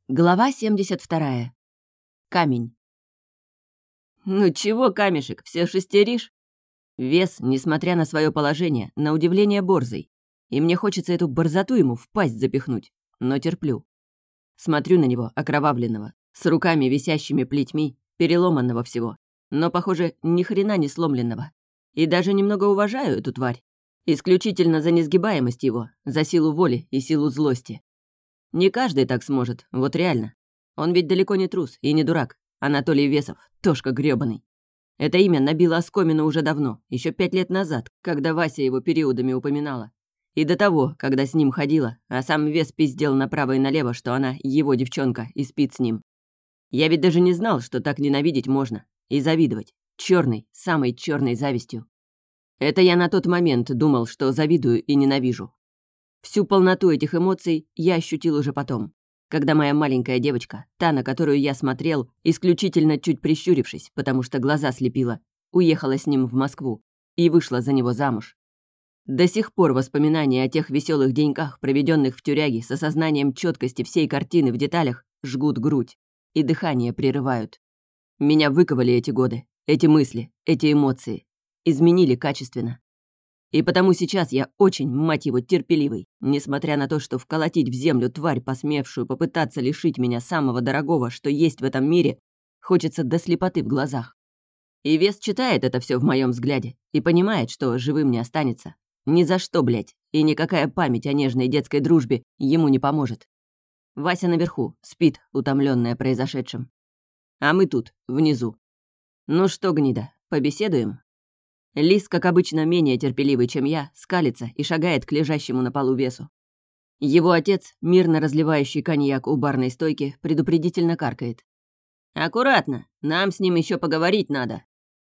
Глава 72. Камень. «Ну чего, камешек, все шестеришь?» Вес, несмотря на свое положение, на удивление борзый. И мне хочется эту борзоту ему в пасть запихнуть, но терплю. Смотрю на него, окровавленного, с руками, висящими плетьми, переломанного всего, но, похоже, ни хрена не сломленного. И даже немного уважаю эту тварь. Исключительно за несгибаемость его, за силу воли и силу злости. Не каждый так сможет, вот реально. Он ведь далеко не трус и не дурак. Анатолий Весов, Тошка грёбаный. Это имя набило оскомину уже давно, еще 5 лет назад, когда Вася его периодами упоминала. И до того, когда с ним ходила, а сам Вес пиздел направо и налево, что она его девчонка и спит с ним. Я ведь даже не знал, что так ненавидеть можно. И завидовать. Черной, самой черной завистью. Это я на тот момент думал, что завидую и ненавижу. Всю полноту этих эмоций я ощутил уже потом, когда моя маленькая девочка, та, на которую я смотрел, исключительно чуть прищурившись, потому что глаза слепила, уехала с ним в Москву и вышла за него замуж. До сих пор воспоминания о тех веселых деньках, проведенных в тюряге, с осознанием четкости всей картины в деталях, жгут грудь и дыхание прерывают. Меня выковали эти годы, эти мысли, эти эмоции, изменили качественно. И потому сейчас я очень, мать его, терпеливый, несмотря на то, что вколотить в землю тварь, посмевшую попытаться лишить меня самого дорогого, что есть в этом мире, хочется до слепоты в глазах. И Вес читает это все в моем взгляде и понимает, что живым не останется. Ни за что, блядь, и никакая память о нежной детской дружбе ему не поможет. Вася наверху, спит, утомленная произошедшим. А мы тут, внизу. Ну что, гнида, побеседуем? Лис, как обычно, менее терпеливый, чем я, скалится и шагает к лежащему на полу Весу. Его отец, мирно разливающий коньяк у барной стойки, предупредительно каркает. «Аккуратно, нам с ним еще поговорить надо».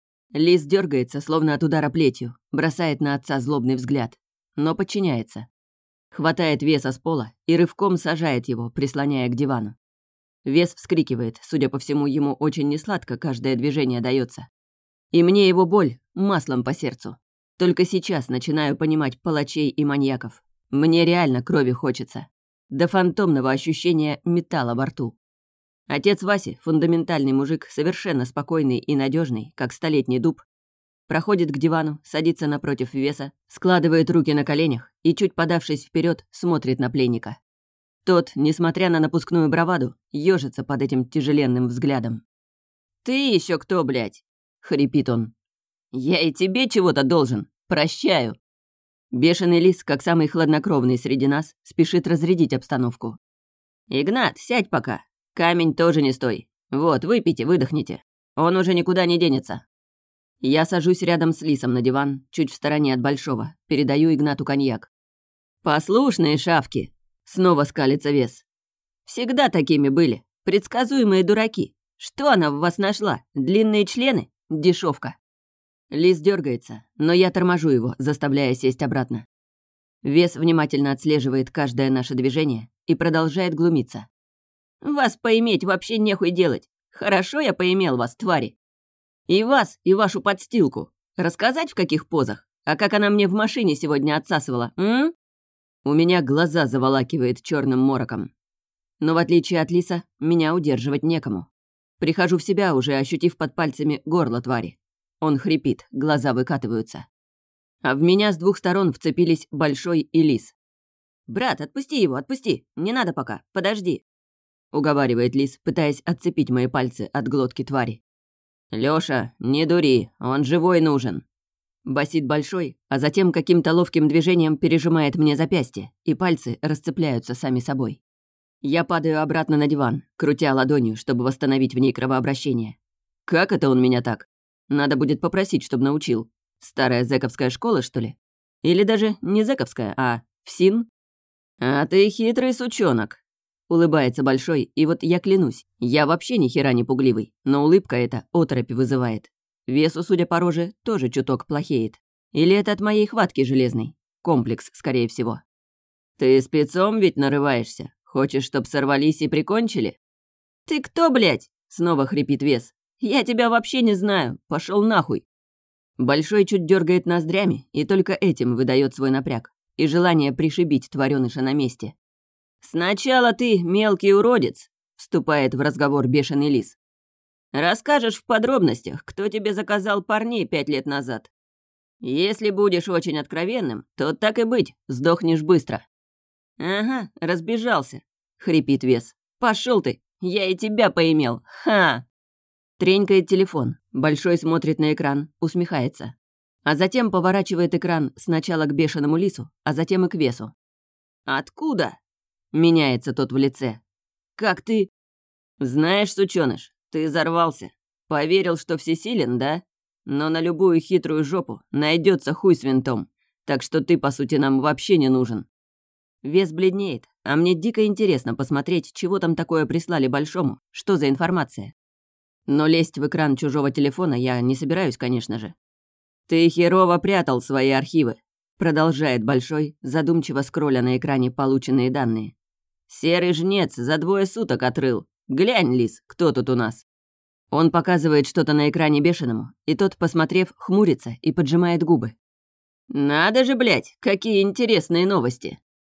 Лис дергается, словно от удара плетью, бросает на отца злобный взгляд, но подчиняется. Хватает Веса с пола и рывком сажает его, прислоняя к дивану. Вес вскрикивает, судя по всему, ему очень несладко каждое движение дается. И мне его боль маслом по сердцу. Только сейчас начинаю понимать палачей и маньяков. Мне реально крови хочется. До фантомного ощущения металла во рту. Отец Васи, фундаментальный мужик, совершенно спокойный и надежный, как столетний дуб, проходит к дивану, садится напротив Веса, складывает руки на коленях и, чуть подавшись вперед, смотрит на пленника. Тот, несмотря на напускную браваду, ёжится под этим тяжеленным взглядом. «Ты еще кто, блядь?» — хрипит он. «Я и тебе чего-то должен. Прощаю». Бешеный лис, как самый хладнокровный среди нас, спешит разрядить обстановку. «Игнат, сядь пока. Камень тоже не стой. Вот, выпейте, выдохните. Он уже никуда не денется». Я сажусь рядом с лисом на диван, чуть в стороне от Большого, передаю Игнату коньяк. «Послушные шавки!» — снова скалится Вес. «Всегда такими были. Предсказуемые дураки. Что она в вас нашла? Длинные члены? Дешевка». Лис дергается, но я торможу его, заставляя сесть обратно. Вес внимательно отслеживает каждое наше движение и продолжает глумиться. «Вас поиметь вообще нехуй делать. Хорошо я поимел вас, твари. И вас, и вашу подстилку. Рассказать, в каких позах? А как она мне в машине сегодня отсасывала, м?» У меня глаза заволакивает черным мороком. Но в отличие от лиса, меня удерживать некому. Прихожу в себя, уже ощутив под пальцами горло твари. Он хрипит, глаза выкатываются. А в меня с двух сторон вцепились Большой и Лис. «Брат, отпусти его, отпусти. Не надо пока, подожди», — уговаривает Лис, пытаясь отцепить мои пальцы от глотки твари. «Лёша, не дури, он живой нужен», — басит Большой, а затем каким-то ловким движением пережимает мне запястье, и пальцы расцепляются сами собой. Я падаю обратно на диван, крутя ладонью, чтобы восстановить в ней кровообращение. Как это он меня так? Надо будет попросить, чтобы научил. Старая зэковская школа, что ли? Или даже не зэковская, а ФСИН? «А ты хитрый сучонок», — улыбается Большой, и вот я клянусь, я вообще ни хера не пугливый, но улыбка эта оторопь вызывает. Весу, судя по роже, тоже чуток плохеет. Или это от моей хватки железной? Комплекс, скорее всего. «Ты спецом ведь нарываешься? Хочешь, чтоб сорвались и прикончили?» «Ты кто, блядь?» — снова хрипит Вес. «Я тебя вообще не знаю. Пошел нахуй». Большой чуть дергает ноздрями и только этим выдает свой напряг и желание пришибить тварёныша на месте. «Сначала ты, мелкий уродец!» — вступает в разговор бешеный лис. «Расскажешь в подробностях, кто тебе заказал парней 5 лет назад. Если будешь очень откровенным, то так и быть, сдохнешь быстро». «Ага, разбежался», — хрипит Вес. «Пошел ты, я и тебя поимел, ха!» Тренькает телефон, Большой смотрит на экран, усмехается. А затем поворачивает экран сначала к бешеному лису, а затем и к Весу. «Откуда?» — меняется тот в лице. «Как ты...» «Знаешь, сучёныш, ты взорвался. Поверил, что всесилен, да? Но на любую хитрую жопу найдется хуй с винтом, так что ты, по сути, нам вообще не нужен». Вес бледнеет, а мне дико интересно посмотреть, чего там такое прислали Большому, что за информация. Но лезть в экран чужого телефона я не собираюсь, конечно же. «Ты херово прятал свои архивы», — продолжает Большой, задумчиво скролля на экране полученные данные. «Серый жнец за 2 суток отрыл. Глянь, лис, кто тут у нас?» Он показывает что-то на экране бешеному, и тот, посмотрев, хмурится и поджимает губы. «Надо же, блядь, какие интересные новости!»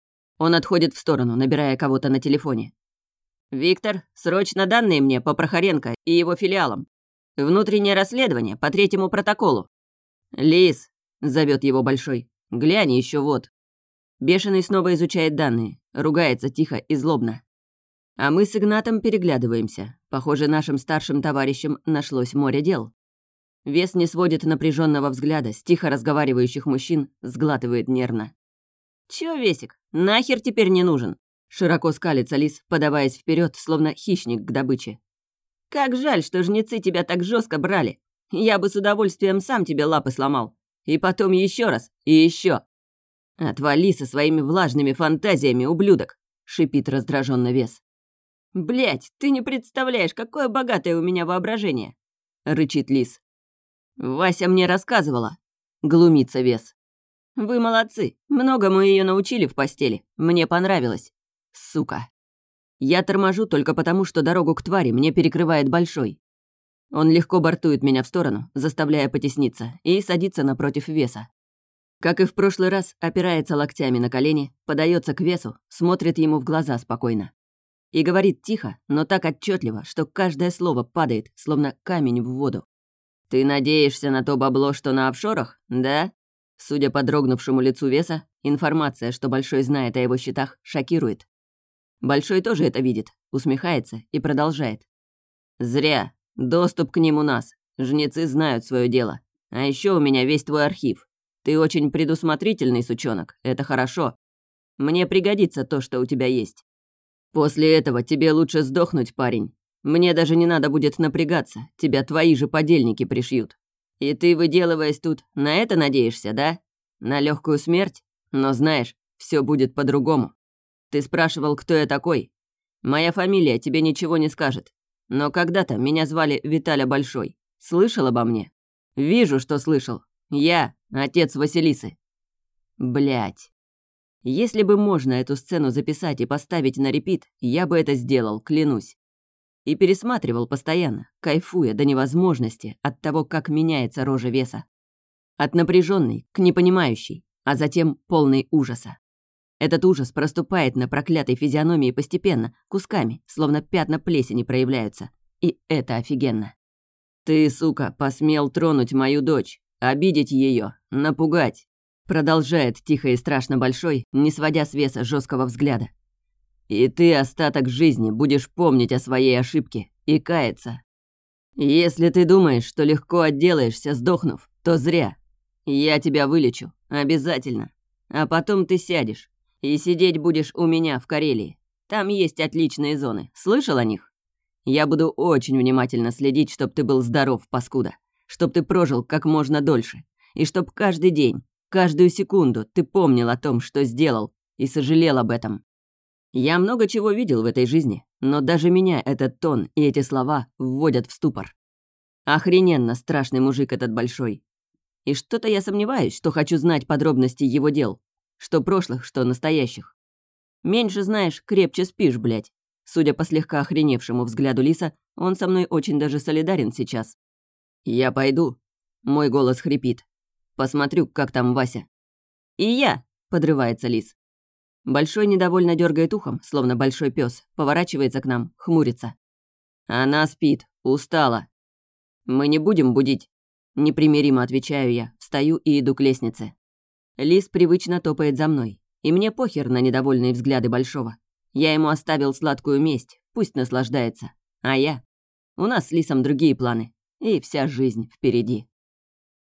Он отходит в сторону, набирая кого-то на телефоне. «Виктор, срочно данные мне по Прохоренко и его филиалам. Внутреннее расследование по 3-му протоколу». «Лис», — зовет его Большой, — «глянь еще вот». Бешеный снова изучает данные, ругается тихо и злобно. А мы с Игнатом переглядываемся. Похоже, нашим старшим товарищам нашлось море дел. Вес не сводит напряженного взгляда с тихо разговаривающих мужчин, сглатывает нервно. «Чё, Весик, нахер теперь не нужен?» Широко скалится лис, подаваясь вперед, словно хищник к добыче. «Как жаль, что жнецы тебя так жестко брали. Я бы с удовольствием сам тебе лапы сломал. И потом еще раз, и еще. «Отвали со своими влажными фантазиями, ублюдок!» — шипит раздраженно Вес. «Блядь, ты не представляешь, какое богатое у меня воображение!» — рычит лис. «Вася мне рассказывала», — глумится Вес. «Вы молодцы, многому ее научили в постели, мне понравилось. Сука!» Я торможу только потому, что дорогу к твари мне перекрывает Большой. Он легко бортует меня в сторону, заставляя потесниться, и садится напротив Веса. Как и в прошлый раз, опирается локтями на колени, подается к Весу, смотрит ему в глаза спокойно. И говорит тихо, но так отчетливо, что каждое слово падает, словно камень в воду. «Ты надеешься на то бабло, что на офшорах, да?» Судя по дрогнувшему лицу Веса, информация, что Большой знает о его счетах, шокирует. Большой тоже это видит, усмехается и продолжает. «Зря. Доступ к ним у нас. Жнецы знают свое дело. А еще у меня весь твой архив. Ты очень предусмотрительный, сучонок. Это хорошо. Мне пригодится то, что у тебя есть. После этого тебе лучше сдохнуть, парень. Мне даже не надо будет напрягаться. Тебя твои же подельники пришьют. И ты, выделываясь тут, на это надеешься, да? На легкую смерть? Но знаешь, все будет по-другому. Ты спрашивал, кто я такой. Моя фамилия тебе ничего не скажет. Но когда-то меня звали Виталя Большой. Слышал обо мне? Вижу, что слышал. Я отец Василисы. Блять. Если бы можно эту сцену записать и поставить на репит, я бы это сделал, клянусь. И пересматривал постоянно, кайфуя до невозможности от того, как меняется рожа Веса. От напряженной к непонимающей, а затем полной ужаса. Этот ужас проступает на проклятой физиономии постепенно, кусками, словно пятна плесени проявляются. И это офигенно. «Ты, сука, посмел тронуть мою дочь, обидеть ее, напугать», продолжает тихо и страшно Большой, не сводя с Веса жесткого взгляда. «И ты остаток жизни будешь помнить о своей ошибке и каяться. Если ты думаешь, что легко отделаешься, сдохнув, то зря. Я тебя вылечу, обязательно. А потом ты сядешь. И сидеть будешь у меня в Карелии. Там есть отличные зоны. Слышал о них? Я буду очень внимательно следить, чтоб ты был здоров, паскуда. Чтоб ты прожил как можно дольше. И чтоб каждый день, каждую секунду ты помнил о том, что сделал, и сожалел об этом. Я много чего видел в этой жизни, но даже меня этот тон и эти слова вводят в ступор. Охрененно страшный мужик этот Большой. И что-то я сомневаюсь, что хочу знать подробности его дел. Что прошлых, что настоящих. Меньше знаешь, крепче спишь, блядь. Судя по слегка охреневшему взгляду Лиса, он со мной очень даже солидарен сейчас. «Я пойду», — мой голос хрипит. «Посмотрю, как там Вася». «И я», — подрывается Лис. Большой недовольно дергает ухом, словно большой пес, поворачивается к нам, хмурится. Она спит, устала. Мы не будем будить. Непримиримо отвечаю я, встаю и иду к лестнице. Лис привычно топает за мной, и мне похер на недовольные взгляды Большого. Я ему оставил сладкую месть, пусть наслаждается. А я? У нас с Лисом другие планы, и вся жизнь впереди.